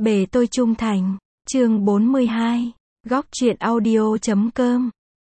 Bề tôi trung thành. Chương 42. Góc truyện audio.com.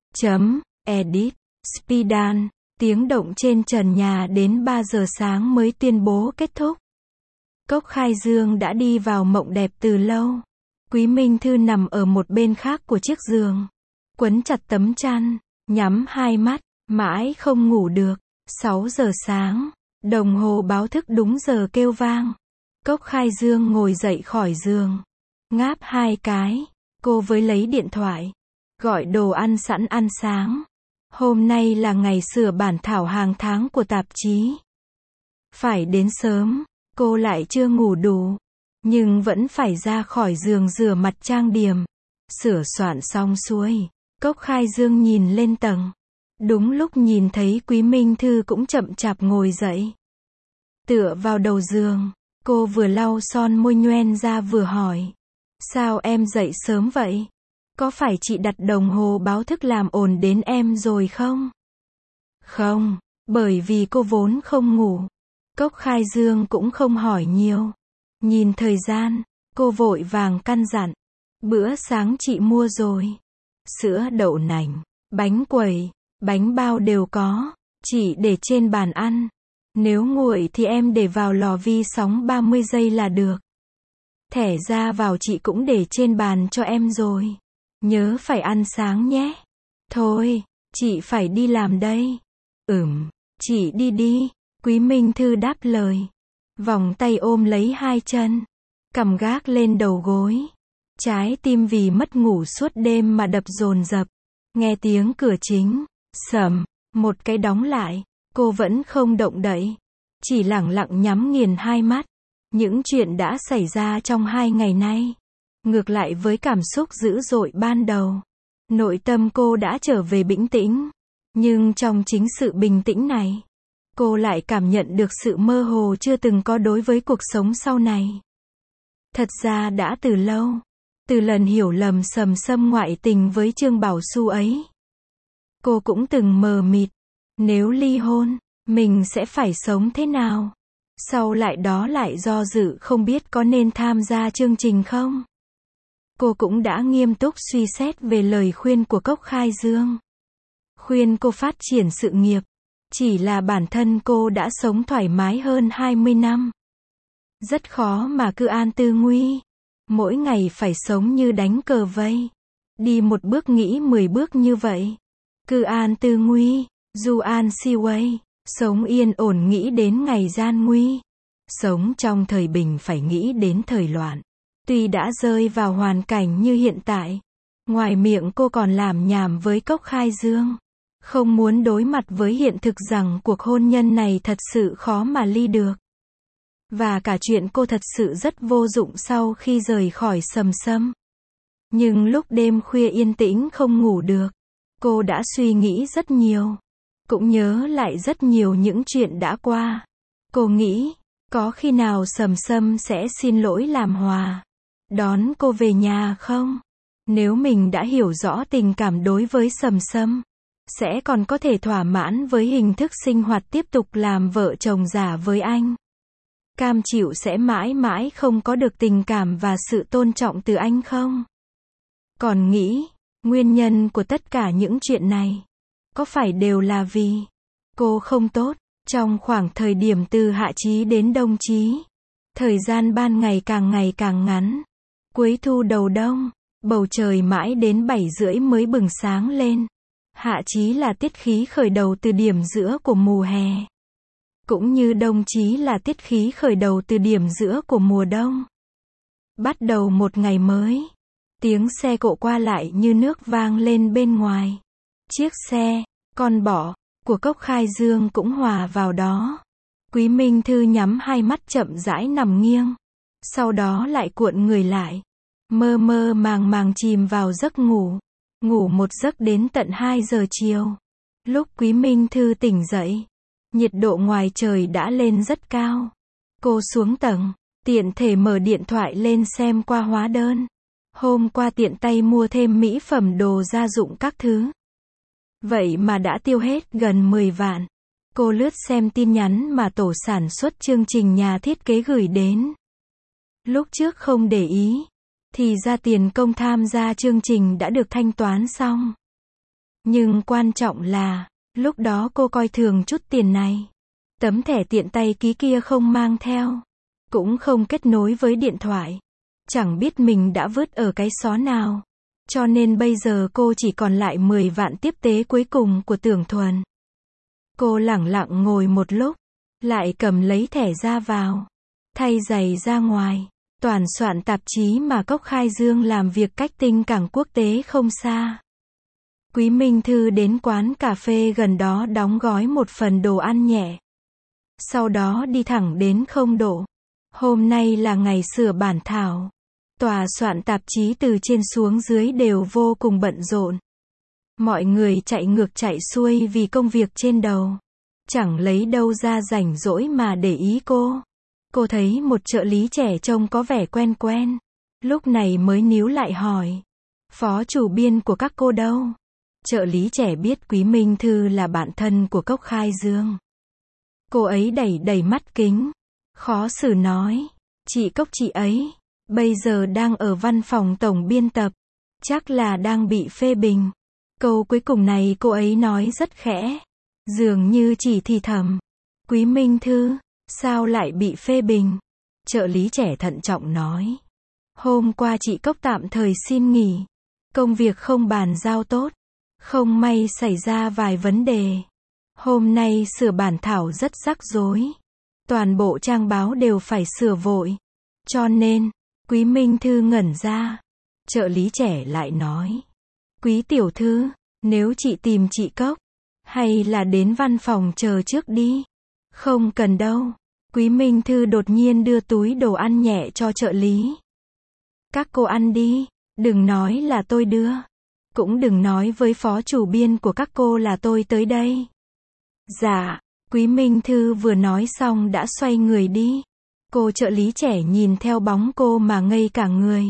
Edit. Spidan. Tiếng động trên trần nhà đến 3 giờ sáng mới tuyên bố kết thúc. Cốc Khai Dương đã đi vào mộng đẹp từ lâu. Quý Minh Thư nằm ở một bên khác của chiếc giường, quấn chặt tấm chăn, nhắm hai mắt, mãi không ngủ được. 6 giờ sáng, đồng hồ báo thức đúng giờ kêu vang. Cốc Khai Dương ngồi dậy khỏi giường, ngáp hai cái, cô với lấy điện thoại, gọi đồ ăn sẵn ăn sáng. Hôm nay là ngày sửa bản thảo hàng tháng của tạp chí. Phải đến sớm, cô lại chưa ngủ đủ, nhưng vẫn phải ra khỏi giường rửa mặt trang điểm. Sửa soạn xong xuôi, Cốc Khai Dương nhìn lên tầng. Đúng lúc nhìn thấy Quý Minh Thư cũng chậm chạp ngồi dậy. Tựa vào đầu giường, cô vừa lau son môi nhoen ra vừa hỏi. Sao em dậy sớm vậy? Có phải chị đặt đồng hồ báo thức làm ồn đến em rồi không? Không, bởi vì cô vốn không ngủ. Cốc Khai Dương cũng không hỏi nhiều. Nhìn thời gian, cô vội vàng căn dặn. Bữa sáng chị mua rồi. Sữa đậu nành, bánh quẩy, bánh bao đều có. Chị để trên bàn ăn. Nếu nguội thì em để vào lò vi sóng 30 giây là được. Thẻ ra vào chị cũng để trên bàn cho em rồi. Nhớ phải ăn sáng nhé. Thôi, chị phải đi làm đây. Chị đi đi. Quý Minh Thư đáp lời. Vòng tay ôm lấy hai chân, cằm gác lên đầu gối. Trái tim vì mất ngủ suốt đêm mà đập dồn dập. Nghe tiếng cửa chính, sầm, một cái đóng lại. Cô vẫn không động đậy, chỉ lẳng lặng nhắm nghiền hai mắt. Những chuyện đã xảy ra trong 2 ngày nay, ngược lại với cảm xúc dữ dội ban đầu, nội tâm cô đã trở về bình tĩnh. Nhưng trong chính sự bình tĩnh này, cô lại cảm nhận được sự mơ hồ chưa từng có đối với cuộc sống sau này. Thật ra đã từ lâu, từ lần hiểu lầm Sầm Sâm ngoại tình với Trương Bảo Xu ấy, cô cũng từng mờ mịt. Nếu ly hôn, mình sẽ phải sống thế nào? Sau lại đó lại do dự không biết có nên tham gia chương trình không? Cô cũng đã nghiêm túc suy xét về lời khuyên của Cốc Khai Dương. Khuyên cô phát triển sự nghiệp. Chỉ là bản thân cô đã sống thoải mái hơn 20 năm. Rất khó mà cứ an tư nguy. Mỗi ngày phải sống như đánh cờ vây. Đi một bước nghĩ 10 bước như vậy. Cứ an tư nguy. Du an si way. Sống yên ổn nghĩ đến ngày gian nguy. Sống trong thời bình phải nghĩ đến thời loạn. Tuy đã rơi vào hoàn cảnh như hiện tại, ngoài miệng cô còn làm nhảm với Cốc Khai Dương. Không muốn đối mặt với hiện thực rằng cuộc hôn nhân này thật sự khó mà ly được. Và cả chuyện cô thật sự rất vô dụng sau khi rời khỏi Sầm Sâm. Nhưng lúc đêm khuya yên tĩnh không ngủ được, cô đã suy nghĩ rất nhiều. Cũng nhớ lại rất nhiều những chuyện đã qua. Cô nghĩ, có khi nào Sầm Sâm sẽ xin lỗi làm hòa, đón cô về nhà không? Nếu mình đã hiểu rõ tình cảm đối với Sầm Sâm, sẽ còn có thể thỏa mãn với hình thức sinh hoạt tiếp tục làm vợ chồng giả với anh. Cam chịu sẽ mãi mãi không có được tình cảm và sự tôn trọng từ anh không? Còn nghĩ, nguyên nhân của tất cả những chuyện này, có phải đều là vì cô không tốt? Trong khoảng thời điểm từ hạ chí đến đông chí, thời gian ban ngày càng ngắn. Cuối thu đầu đông, bầu trời mãi đến 7 rưỡi mới bừng sáng lên. Hạ chí là tiết khí khởi đầu từ điểm giữa của mùa hè. Cũng như đông chí là tiết khí khởi đầu từ điểm giữa của mùa đông. Bắt đầu một ngày mới. Tiếng xe cộ qua lại như nước vang lên bên ngoài. Chiếc xe, con bọ, của Cốc Khai Dương cũng hòa vào đó. Quý Minh Thư nhắm hai mắt chậm rãi nằm nghiêng. Sau đó lại cuộn người lại. Mơ mơ màng màng chìm vào giấc ngủ. Ngủ một giấc đến tận 2 giờ chiều. Lúc Quý Minh Thư tỉnh dậy, nhiệt độ ngoài trời đã lên rất cao. Cô xuống tầng, tiện thể mở điện thoại lên xem qua hóa đơn. Hôm qua tiện tay mua thêm mỹ phẩm đồ gia dụng các thứ. Vậy mà đã tiêu hết gần 10 vạn. Cô lướt xem tin nhắn mà tổ sản xuất chương trình nhà thiết kế gửi đến. Lúc trước không để ý, thì ra tiền công tham gia chương trình đã được thanh toán xong. Nhưng quan trọng là, lúc đó cô coi thường chút tiền này. Tấm thẻ tiện tay ký kia không mang theo, cũng không kết nối với điện thoại. Chẳng biết mình đã vứt ở cái xó nào. Cho nên bây giờ cô chỉ còn lại 10 vạn tiếp tế cuối cùng của Tưởng Thuần. Cô lẳng lặng ngồi một lúc, lại cầm lấy thẻ ra vào, thay giày ra ngoài, toàn soạn tạp chí mà Cốc Khai Dương làm việc cách Tinh Cảng quốc tế không xa. Quý Minh Thư đến quán cà phê gần đó đóng gói một phần đồ ăn nhẹ. Sau đó đi thẳng đến Không Độ. Hôm nay là ngày sửa bản thảo. Tòa soạn tạp chí từ trên xuống dưới đều vô cùng bận rộn. Mọi người chạy ngược chạy xuôi vì công việc trên đầu. Chẳng lấy đâu ra rảnh rỗi mà để ý cô. Cô thấy một trợ lý trẻ trông có vẻ quen quen. Lúc này mới níu lại hỏi. Phó chủ biên của các cô đâu? Trợ lý trẻ biết Quý Minh Thư là bạn thân của Cốc Khai Dương. Cô ấy đẩy mắt kính. Khó xử nói. Chị Cốc chị ấy. Bây giờ đang ở văn phòng tổng biên tập. Chắc là đang bị phê bình. Câu cuối cùng này cô ấy nói rất khẽ. Dường như chỉ thì thầm. Quý Minh Thư, sao lại bị phê bình? Trợ lý trẻ thận trọng nói. Hôm qua chị Cốc tạm thời xin nghỉ. Công việc không bàn giao tốt. Không may xảy ra vài vấn đề. Hôm nay sửa bản thảo rất rắc rối. Toàn bộ trang báo đều phải sửa vội. Cho nên, Quý Minh Thư ngẩn ra. Trợ lý trẻ lại nói. Quý tiểu thư, nếu chị tìm chị Cốc, hay là đến văn phòng chờ trước đi. Không cần đâu. Quý Minh Thư đột nhiên đưa túi đồ ăn nhẹ cho trợ lý. Các cô ăn đi, đừng nói là tôi đưa. Cũng đừng nói với phó chủ biên của các cô là tôi tới đây. Dạ, Quý Minh Thư vừa nói xong đã xoay người đi. Cô trợ lý trẻ nhìn theo bóng cô mà ngây cả người.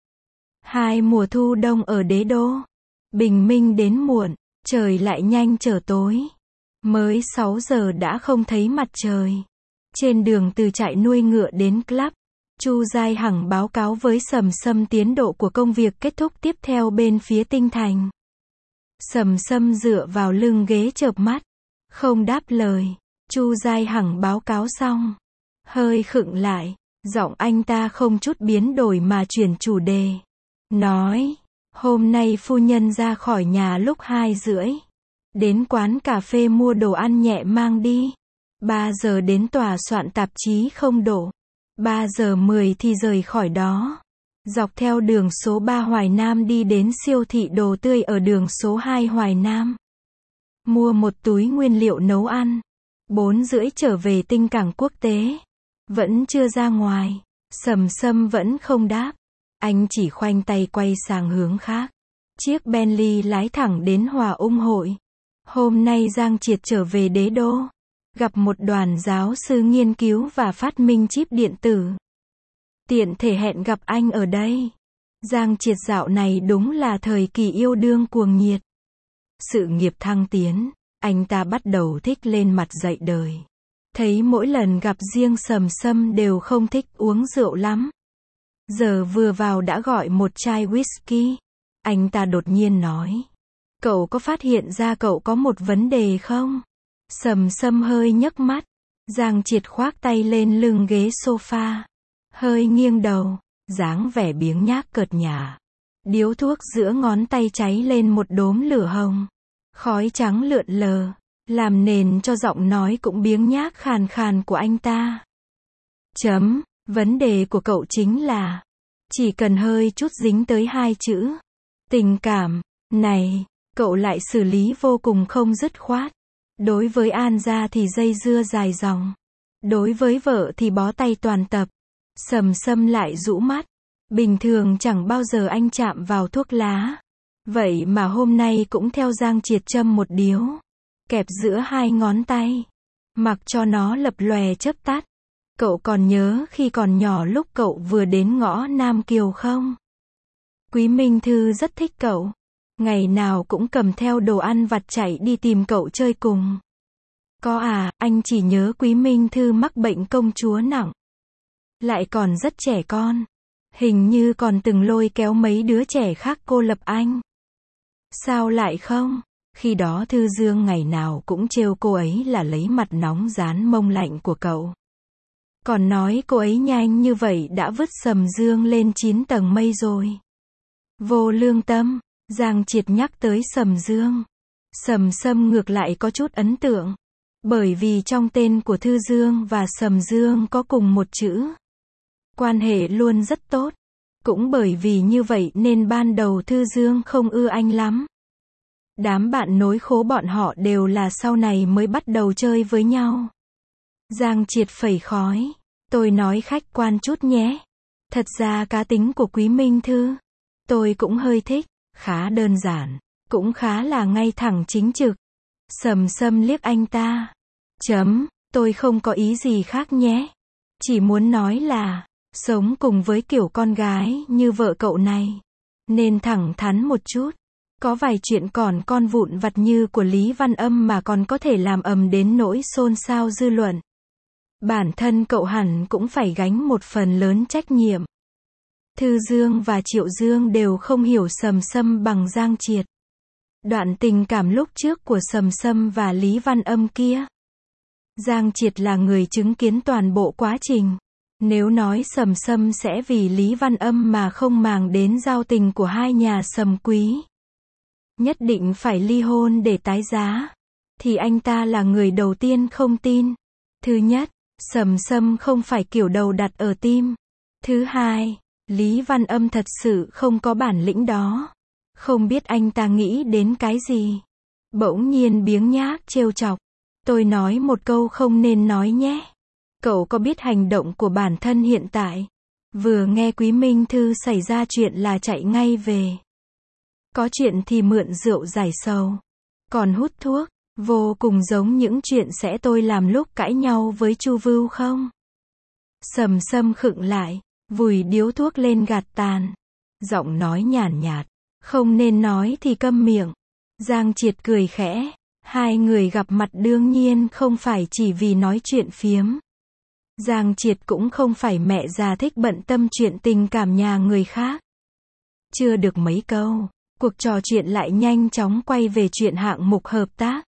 2 mùa thu đông ở Đế Đô. Bình minh đến muộn, trời lại nhanh trở tối. Mới 6 giờ đã không thấy mặt trời. Trên đường từ trại nuôi ngựa đến club, Chu Giai Hằng báo cáo với Sầm Sâm tiến độ của công việc kết thúc tiếp theo bên phía Tinh Thành. Sầm Sâm dựa vào lưng ghế chợp mắt, không đáp lời. Chu Giai Hằng báo cáo xong, hơi khựng lại, giọng anh ta không chút biến đổi mà chuyển chủ đề. Nói, hôm nay phu nhân ra khỏi nhà lúc 2:30. Đến quán cà phê mua đồ ăn nhẹ mang đi. 3 giờ đến tòa soạn tạp chí Không Độ. 3 giờ 10 thì rời khỏi đó. Dọc theo đường số 3 Hoài Nam đi đến siêu thị đồ tươi ở đường số 2 Hoài Nam. Mua một túi nguyên liệu nấu ăn. 4:30 trở về Tinh Cảng quốc tế. Vẫn chưa ra ngoài. Sầm Sâm vẫn không đáp. Anh chỉ khoanh tay quay sang hướng khác. Chiếc Bentley lái thẳng đến Hòa Ung Hội. Hôm nay Giang Triệt trở về Đế Đô. Gặp một đoàn giáo sư nghiên cứu và phát minh chip điện tử. Tiện thể hẹn gặp anh ở đây. Giang Triệt dạo này đúng là thời kỳ yêu đương cuồng nhiệt. Sự nghiệp thăng tiến, anh ta bắt đầu thích lên mặt dạy đời. Thấy mỗi lần gặp riêng Sầm Sâm đều không thích uống rượu lắm. Giờ vừa vào đã gọi một chai whisky. Anh ta đột nhiên nói. Cậu có phát hiện ra cậu có một vấn đề không? Sầm Sâm hơi nhấc mắt. Giang Triệt khoác tay lên lưng ghế sofa. Hơi nghiêng đầu, dáng vẻ biếng nhác cợt nhả. Điếu thuốc giữa ngón tay cháy lên một đốm lửa hồng. Khói trắng lượn lờ, làm nền cho giọng nói cũng biếng nhác khàn khàn của anh ta. Vấn đề của cậu chính là, chỉ cần hơi chút dính tới 2 chữ tình cảm này, cậu lại xử lý vô cùng không dứt khoát. Đối với An gia thì dây dưa dài dòng. Đối với vợ thì bó tay toàn tập. Sầm Sâm lại rũ mắt. Bình thường chẳng bao giờ anh chạm vào thuốc lá. Vậy mà hôm nay cũng theo Giang Triệt châm một điếu. Kẹp giữa 2 ngón tay. Mặc cho nó lập lòe chớp tắt. Cậu còn nhớ khi còn nhỏ lúc cậu vừa đến ngõ Nam Kiều không? Quý Minh Thư rất thích cậu. Ngày nào cũng cầm theo đồ ăn vặt chạy đi tìm cậu chơi cùng. Có à, anh chỉ nhớ Quý Minh Thư mắc bệnh công chúa nặng. Lại còn rất trẻ con. Hình như còn từng lôi kéo mấy đứa trẻ khác cô lập anh. Sao lại không? Khi đó Thư Dương ngày nào cũng trêu cô ấy là lấy mặt nóng dán mông lạnh của cậu. Còn nói cô ấy nhanh như vậy đã vứt Sầm Dương lên 9 tầng mây rồi. Vô lương tâm, Giang Triệt nhắc tới Sầm Dương. Sầm Sâm ngược lại có chút ấn tượng. Bởi vì trong tên của Thư Dương và Sầm Dương có cùng một chữ. Quan hệ luôn rất tốt. Cũng bởi vì như vậy nên ban đầu Thư Dương không ưa anh lắm. Đám bạn nối khố bọn họ đều là sau này mới bắt đầu chơi với nhau. Giang Triệt phẩy khói. Tôi nói khách quan chút nhé. Thật ra cá tính của Quý Minh Thư, tôi cũng hơi thích. Khá đơn giản. Cũng khá là ngay thẳng chính trực. Sầm Sâm liếc anh ta. Tôi không có ý gì khác nhé. Chỉ muốn nói là, sống cùng với kiểu con gái như vợ cậu này, nên thẳng thắn một chút. Có vài chuyện còn con vụn vặt như của Lý Văn Âm mà còn có thể làm ầm đến nỗi xôn xao dư luận. Bản thân cậu hẳn cũng phải gánh một phần lớn trách nhiệm. Thư Dương và Triệu Dương đều không hiểu Sầm Sâm bằng Giang Triệt. Đoạn tình cảm lúc trước của Sầm Sâm và Lý Văn Âm kia. Giang Triệt là người chứng kiến toàn bộ quá trình. Nếu nói Sầm Sâm sẽ vì Lý Văn Âm mà không màng đến giao tình của hai nhà Sầm Quý, nhất định phải ly hôn để tái giá, thì anh ta là người đầu tiên không tin. Thứ nhất, Sầm Sâm không phải kiểu đầu đặt ở tim. Thứ hai, Lý Văn Âm thật sự không có bản lĩnh đó. Không biết anh ta nghĩ đến cái gì. Bỗng nhiên biếng nhác trêu chọc. Tôi nói một câu không nên nói nhé. Cậu có biết hành động của bản thân hiện tại? Vừa nghe Quý Minh Thư xảy ra chuyện là chạy ngay về. Có chuyện thì mượn rượu giải sầu. Còn hút thuốc, vô cùng giống những chuyện sẽ tôi làm lúc cãi nhau với Chu Vưu không? Sầm Sâm khựng lại, vùi điếu thuốc lên gạt tàn. Giọng nói nhàn nhạt. Không nên nói thì câm miệng. Giang Triệt cười khẽ. Hai người gặp mặt đương nhiên không phải chỉ vì nói chuyện phiếm. Giang Triệt cũng không phải mẹ già thích bận tâm chuyện tình cảm nhà người khác. Chưa được mấy câu, cuộc trò chuyện lại nhanh chóng quay về chuyện hạng mục hợp tác.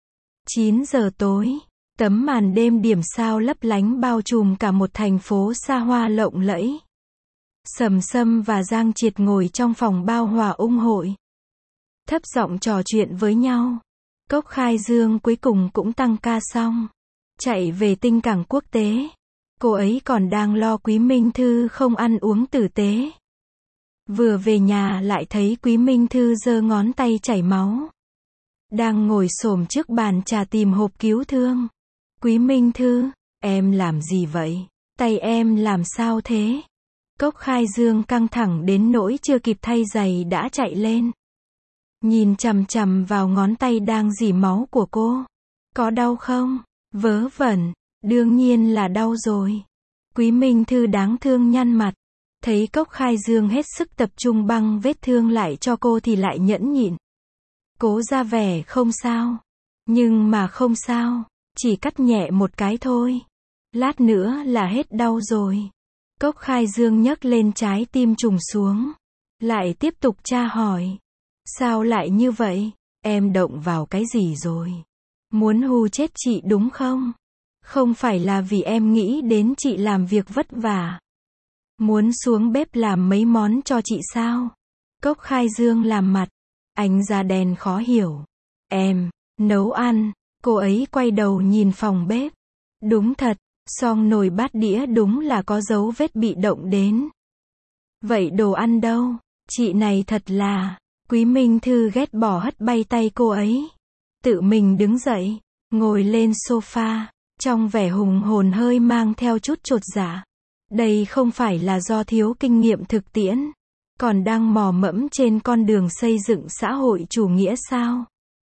9 giờ tối, tấm màn đêm điểm sao lấp lánh bao trùm cả một thành phố xa hoa lộng lẫy. Sầm Sâm và Giang Triệt ngồi trong phòng bao hòa ung hội. Thấp giọng trò chuyện với nhau. Cốc Khai Dương cuối cùng cũng tăng ca xong. Chạy về tinh cảng quốc tế. Cô ấy còn đang lo Quý Minh Thư không ăn uống tử tế. Vừa về nhà lại thấy Quý Minh Thư giơ ngón tay chảy máu. Đang ngồi xổm trước bàn trà tìm hộp cứu thương. Quý Minh Thư, em làm gì vậy? Tay em làm sao thế? Cốc Khai Dương căng thẳng đến nỗi chưa kịp thay giày đã chạy lên. Nhìn chằm chằm vào ngón tay đang rỉ máu của cô. Có đau không? Vớ vẩn, đương nhiên là đau rồi. Quý Minh Thư đáng thương nhăn mặt. Thấy Cốc Khai Dương hết sức tập trung băng vết thương lại cho cô thì lại nhẫn nhịn. Cố ra vẻ không sao. Nhưng mà không sao. Chỉ cắt nhẹ một cái thôi. Lát nữa là hết đau rồi. Cốc Khai Dương nhấc lên trái tim trùng xuống. Lại tiếp tục tra hỏi. Sao lại như vậy? Em động vào cái gì rồi? Muốn hù chết chị đúng không? Không phải là vì em nghĩ đến chị làm việc vất vả. Muốn xuống bếp làm mấy món cho chị sao? Cốc Khai Dương làm mặt. Ánh da đen khó hiểu. Em, nấu ăn. Cô ấy quay đầu nhìn phòng bếp. Đúng thật, xoong nồi bát đĩa đúng là có dấu vết bị động đến. Vậy đồ ăn đâu? Chị này thật là... Quý Minh Thư ghét bỏ hất bay tay cô ấy. Tự mình đứng dậy, ngồi lên sofa, trong vẻ hùng hồn hơi mang theo chút chột dạ. Đây không phải là do thiếu kinh nghiệm thực tiễn, còn đang mò mẫm trên con đường xây dựng xã hội chủ nghĩa sao?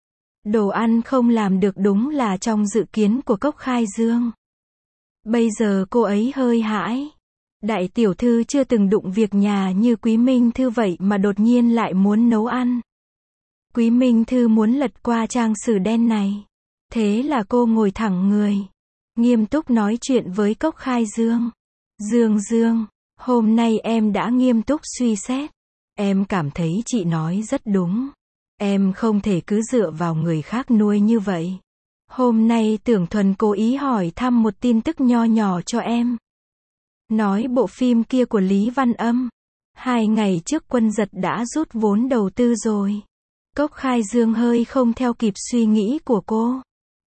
Đồ ăn không làm được đúng là trong dự kiến của Cốc Khai Dương. Bây giờ cô ấy hơi hãi. Đại tiểu thư chưa từng đụng việc nhà như Quý Minh Thư vậy mà đột nhiên lại muốn nấu ăn. Quý Minh Thư muốn lật qua trang sử đen này. Thế là cô ngồi thẳng người, nghiêm túc nói chuyện với Cốc Khai Dương. Dương Dương, hôm nay em đã nghiêm túc suy xét. Em cảm thấy chị nói rất đúng. Em không thể cứ dựa vào người khác nuôi như vậy. Hôm nay Tưởng Thuần cố ý hỏi thăm một tin tức nho nhỏ cho em. Nói bộ phim kia của Lý Văn Âm. 2 ngày trước Quân Giật đã rút vốn đầu tư rồi. Cốc Khai Dương hơi không theo kịp suy nghĩ của cô.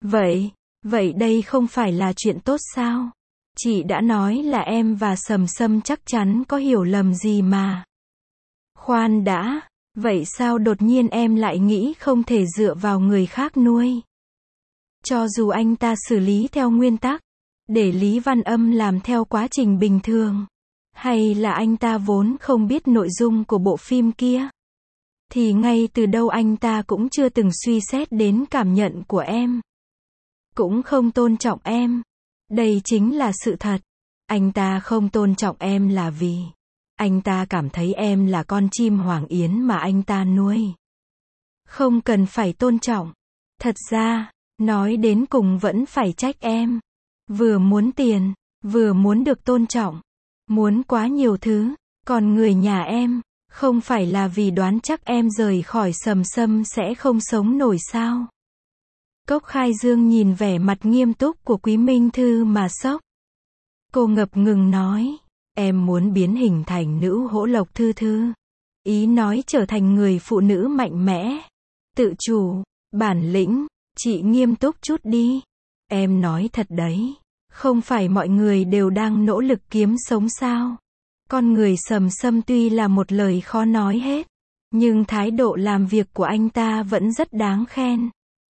Vậy đây không phải là chuyện tốt sao? Chị đã nói là em và Sầm Sâm chắc chắn có hiểu lầm gì mà. Khoan đã, vậy sao đột nhiên em lại nghĩ không thể dựa vào người khác nuôi? Cho dù anh ta xử lý theo nguyên tắc, để Lý Văn Âm làm theo quá trình bình thường, hay là anh ta vốn không biết nội dung của bộ phim kia, thì ngay từ đầu anh ta cũng chưa từng suy xét đến cảm nhận của em. Cũng không tôn trọng em. Đây chính là sự thật. Anh ta không tôn trọng em là vì anh ta cảm thấy em là con chim hoàng yến mà anh ta nuôi. Không cần phải tôn trọng. Thật ra, nói đến cùng vẫn phải trách em. Vừa muốn tiền, vừa muốn được tôn trọng, muốn quá nhiều thứ. Còn người nhà em, không phải là vì đoán chắc em rời khỏi Sầm Sâm sẽ không sống nổi sao? Cốc Khai Dương nhìn vẻ mặt nghiêm túc của Quý Minh Thư mà sốc. Cô ngập ngừng nói, em muốn biến hình thành nữ hỗ lộc Thư Thư. Ý nói trở thành người phụ nữ mạnh mẽ, tự chủ, bản lĩnh. Chị nghiêm túc chút đi. Em nói thật đấy, không phải mọi người đều đang nỗ lực kiếm sống sao? Con người Sầm Sâm tuy là một lời khó nói hết, nhưng thái độ làm việc của anh ta vẫn rất đáng khen.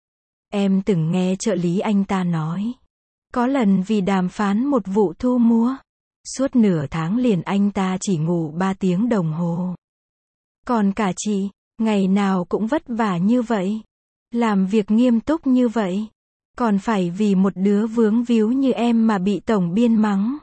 Em từng nghe trợ lý anh ta nói, có lần vì đàm phán một vụ thu mua, suốt nửa tháng liền anh ta chỉ ngủ 3 tiếng đồng hồ. Còn cả chị, ngày nào cũng vất vả như vậy, làm việc nghiêm túc như vậy, còn phải vì một đứa vướng víu như em mà bị tổng biên mắng.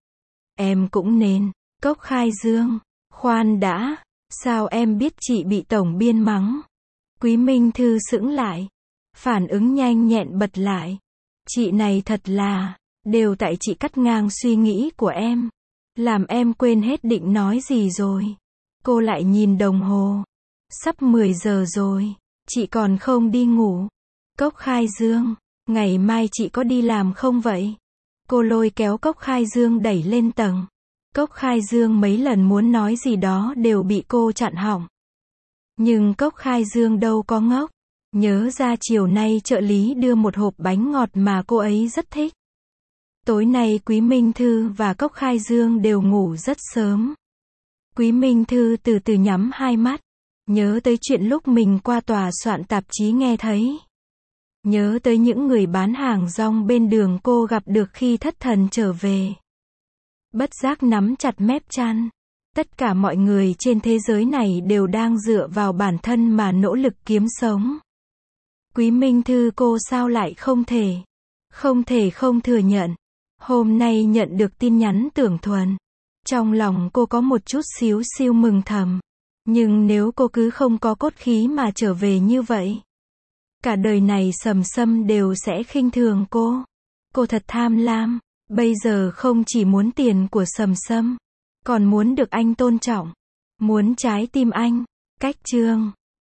Em cũng nên. Cốc Khai Dương, khoan đã, sao em biết chị bị tổng biên mắng? Quý Minh Thư sững lại, phản ứng nhanh nhẹn bật lại. Chị này thật là, đều tại chị cắt ngang suy nghĩ của em, làm em quên hết định nói gì rồi. Cô lại nhìn đồng hồ, sắp 10 giờ rồi, chị còn không đi ngủ. Cốc Khai Dương, ngày mai chị có đi làm không vậy? Cô lôi kéo Cốc Khai Dương đẩy lên tầng. Cốc Khai Dương mấy lần muốn nói gì đó đều bị cô chặn họng. Nhưng Cốc Khai Dương đâu có ngốc. Nhớ ra chiều nay trợ lý đưa một hộp bánh ngọt mà cô ấy rất thích. Tối nay Quý Minh Thư và Cốc Khai Dương đều ngủ rất sớm. Quý Minh Thư từ từ nhắm hai mắt. Nhớ tới chuyện lúc mình qua tòa soạn tạp chí nghe thấy. Nhớ tới những người bán hàng rong bên đường cô gặp được khi thất thần trở về. Bất giác nắm chặt mép chăn. Tất cả mọi người trên thế giới này đều đang dựa vào bản thân mà nỗ lực kiếm sống. Quý Minh Thư cô sao lại không thể không thừa nhận. Hôm nay nhận được tin nhắn Tưởng Thuần. Trong lòng cô có một chút xíu siêu mừng thầm. Nhưng nếu cô cứ không có cốt khí mà trở về như vậy, cả đời này Sầm Sâm đều sẽ khinh thường cô. Cô thật tham lam. Bây giờ không chỉ muốn tiền của Sầm Sâm, còn muốn được anh tôn trọng. Muốn trái tim anh. Cách chương